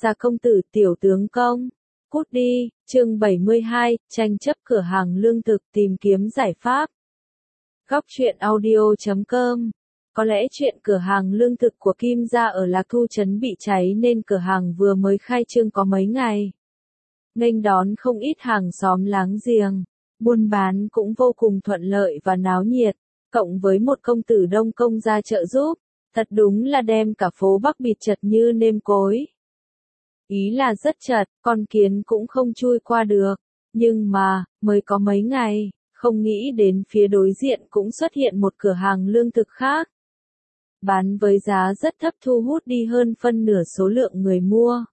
Gia công tử tiểu tướng công. Cút đi, chương 72, tranh chấp cửa hàng lương thực tìm kiếm giải pháp. Góc truyện audio.com. Có lẽ chuyện cửa hàng lương thực của Kim gia ở Lạc Thu Trấn bị cháy nên cửa hàng vừa mới khai trương có mấy ngày. Nghênh đón không ít hàng xóm láng giềng, buôn bán cũng vô cùng thuận lợi và náo nhiệt, cộng với một công tử đông công ra trợ giúp, thật đúng là đem cả phố Bắc bịt chật như nêm cối. Ý là rất chật, con kiến cũng không chui qua được, nhưng mà, mới có mấy ngày, không nghĩ đến phía đối diện cũng xuất hiện một cửa hàng lương thực khác. Bán với giá rất thấp thu hút đi hơn phân nửa số lượng người mua.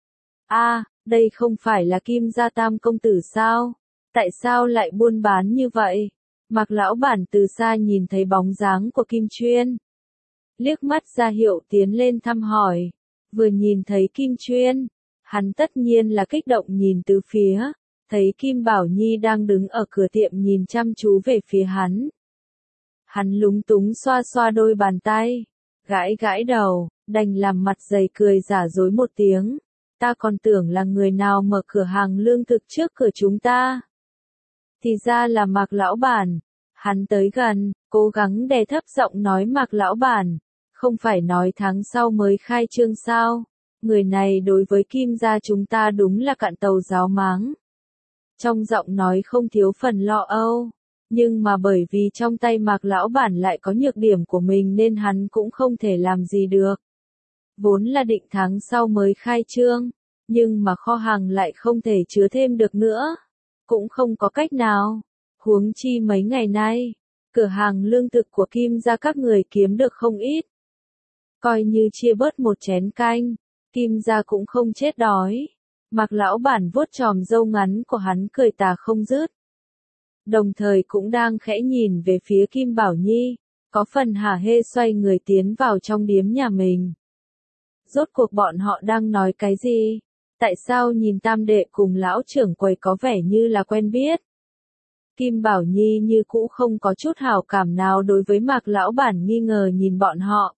Đây không phải là Kim gia Tam công tử sao? Tại sao lại buôn bán như vậy? Mạc lão bản từ xa nhìn thấy bóng dáng của Kim Chuyên. Liếc mắt ra hiệu tiến lên thăm hỏi. Vừa nhìn thấy Kim Chuyên, hắn tất nhiên là kích động nhìn từ phía, thấy Kim Bảo Nhi đang đứng ở cửa tiệm nhìn chăm chú về phía hắn. Hắn lúng túng xoa xoa đôi bàn tay, gãi gãi đầu, đành làm mặt dày cười giả dối một tiếng. Ta còn tưởng là người nào mở cửa hàng lương thực trước cửa chúng ta. Thì ra là Mạc lão bản. Hắn tới gần, cố gắng đè thấp giọng nói Mạc lão bản. Không phải nói tháng sau mới khai trương sao? Người này đối với Kim gia chúng ta đúng là cạn tàu ráo máng. Trong giọng nói không thiếu phần lo âu. Nhưng mà bởi vì trong tay Mạc lão bản lại có nhược điểm của mình nên hắn cũng không thể làm gì được. Vốn là định tháng sau mới khai trương, nhưng mà kho hàng lại không thể chứa thêm được nữa. Cũng không có cách nào. Huống chi mấy ngày nay, cửa hàng lương thực của Kim gia các người kiếm được không ít. Coi như chia bớt một chén canh, Kim gia cũng không chết đói. Mạc lão bản vuốt chòm râu ngắn của hắn cười tà không dứt. Đồng thời cũng đang khẽ nhìn về phía Kim Bảo Nhi, có phần hả hê xoay người tiến vào trong điếm nhà mình. Rốt cuộc bọn họ đang nói cái gì? Tại sao nhìn tam đệ cùng lão trưởng quầy có vẻ như là quen biết? Kim Bảo Nhi như cũ không có chút hảo cảm nào đối với Mạc lão bản, nghi ngờ nhìn bọn họ.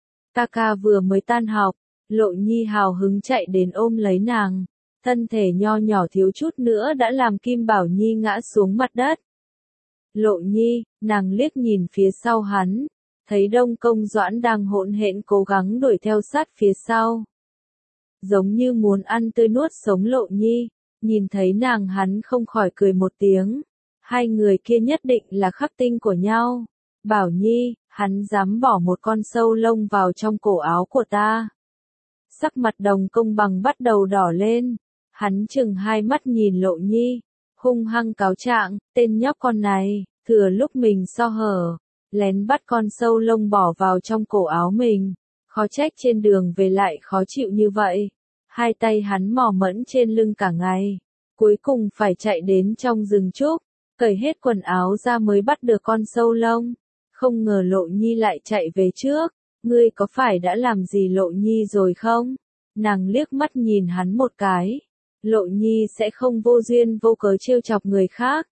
Ca vừa mới tan học, Lộ Nhi hào hứng chạy đến ôm lấy nàng, thân thể nho nhỏ thiếu chút nữa đã làm Kim Bảo Nhi ngã xuống mặt đất. Lộ Nhi, nàng liếc nhìn phía sau hắn, thấy Đông Công Doãn đang hỗn hển cố gắng đuổi theo sát phía sau. Giống như muốn ăn tươi nuốt sống Lộ Nhi, nhìn thấy nàng hắn không khỏi cười một tiếng. Hai người kia nhất định là khắc tinh của nhau. Bảo Nhi, hắn dám bỏ một con sâu lông vào trong cổ áo của ta. Sắc mặt Đồng Công Bằng bắt đầu đỏ lên. Hắn chừng hai mắt nhìn Lộ Nhi, hung hăng cáo trạng, tên nhóc con này, thừa lúc mình so hở, lén bắt con sâu lông bỏ vào trong cổ áo mình. Khó trách trên đường về lại khó chịu như vậy. Hai tay hắn mò mẫm trên lưng cả ngày. Cuối cùng phải chạy đến trong rừng trúc, cởi hết quần áo ra mới bắt được con sâu lông. Không ngờ Lộ Nhi lại chạy về trước. Ngươi có phải đã làm gì Lộ Nhi rồi không? Nàng liếc mắt nhìn hắn một cái. Lộ Nhi sẽ không vô duyên vô cớ trêu chọc người khác.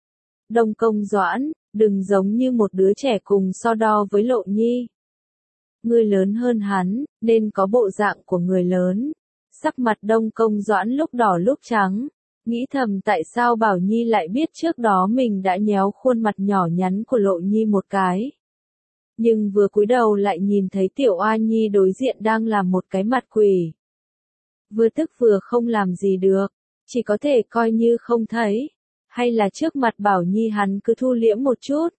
Đông Công Doãn, đừng giống như một đứa trẻ cùng so đo với Lộ Nhi. Ngươi lớn hơn hắn, nên có bộ dạng của người lớn. Sắc mặt Đông Công Doãn lúc đỏ lúc trắng, nghĩ thầm tại sao Bảo Nhi lại biết trước đó mình đã nhéo khuôn mặt nhỏ nhắn của Lộ Nhi một cái. Nhưng vừa cúi đầu lại nhìn thấy Tiểu Oa Nhi đối diện đang làm một cái mặt quỷ. Vừa tức vừa không làm gì được, chỉ có thể coi như không thấy, hay là trước mặt Bảo Nhi hắn cứ thu liễm một chút.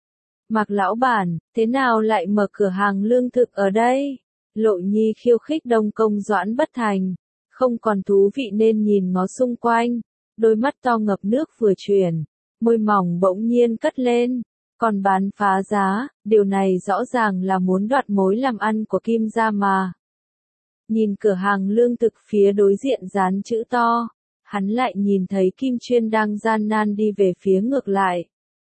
Mạc lão bản, thế nào lại mở cửa hàng lương thực ở đây? Lộ Nhi khiêu khích Đông Công Doãn bất thành, không còn thú vị nên nhìn ngó xung quanh, đôi mắt to ngập nước vừa chuyển, môi mỏng bỗng nhiên cất lên, còn bán phá giá, điều này rõ ràng là muốn đoạt mối làm ăn của Kim gia mà. Nhìn cửa hàng lương thực phía đối diện dán chữ to, hắn lại nhìn thấy Kim Chuyên đang gian nan đi về phía ngược lại.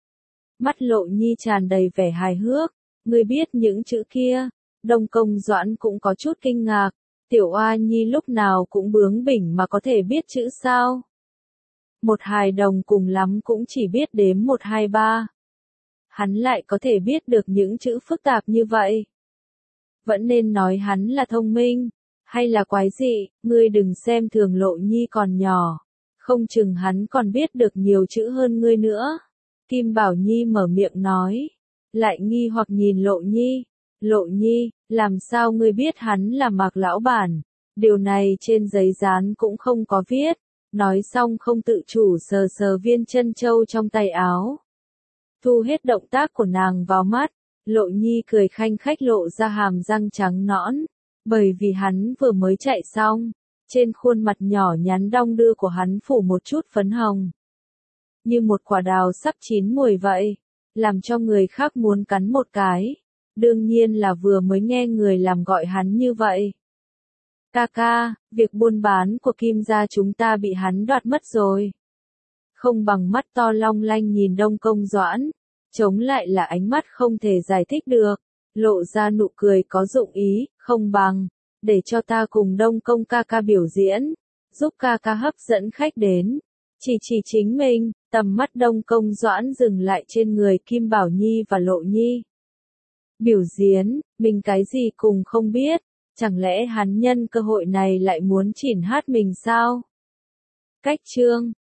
Mắt Lộ Nhi tràn đầy vẻ hài hước, ngươi biết những chữ kia? Đông Công Doãn cũng có chút kinh ngạc, Tiểu Oa Nhi lúc nào cũng bướng bỉnh mà có thể biết chữ sao? Một hài đồng cùng lắm cũng chỉ biết đếm 1, 2, 3. Hắn lại có thể biết được những chữ phức tạp như vậy. Vẫn nên nói hắn là thông minh, Hay là quái dị, ngươi đừng xem thường Lộ Nhi còn nhỏ. Không chừng hắn còn biết được nhiều chữ hơn ngươi nữa. Kim Bảo Nhi mở miệng nói. Lại nghi hoặc nhìn Lộ Nhi. Lộ Nhi, làm sao ngươi biết hắn là Mạc lão bản? Điều này trên giấy dán cũng không có viết. Nói xong không tự chủ sờ sờ viên chân châu trong tay áo. Thu hết động tác của nàng vào mắt. Lộ Nhi cười khanh khách lộ ra hàm răng trắng nõn. Bởi vì hắn vừa mới chạy xong. Trên khuôn mặt nhỏ nhắn đong đưa của hắn phủ một chút phấn hồng. Như một quả đào sắp chín mùi vậy. Làm cho người khác muốn cắn một cái. Đương nhiên là vừa mới nghe người làm gọi hắn như vậy. Ca ca, việc buôn bán của Kim gia chúng ta bị hắn đoạt mất rồi. Không bằng mắt to long lanh nhìn Đông Công Doãn. Chống lại là ánh mắt không thể giải thích được. Lộ ra nụ cười có dụng ý, không bằng. Để cho ta cùng Đông Công ca ca biểu diễn. Giúp ca ca hấp dẫn khách đến. Chỉ chính mình, tầm mắt Đông Công Doãn dừng lại trên người Kim Bảo Nhi và Lộ Nhi. Biểu diễn, mình cái gì cùng không biết. Chẳng lẽ hắn nhân cơ hội này lại muốn chỉnh hát mình sao? Cách chương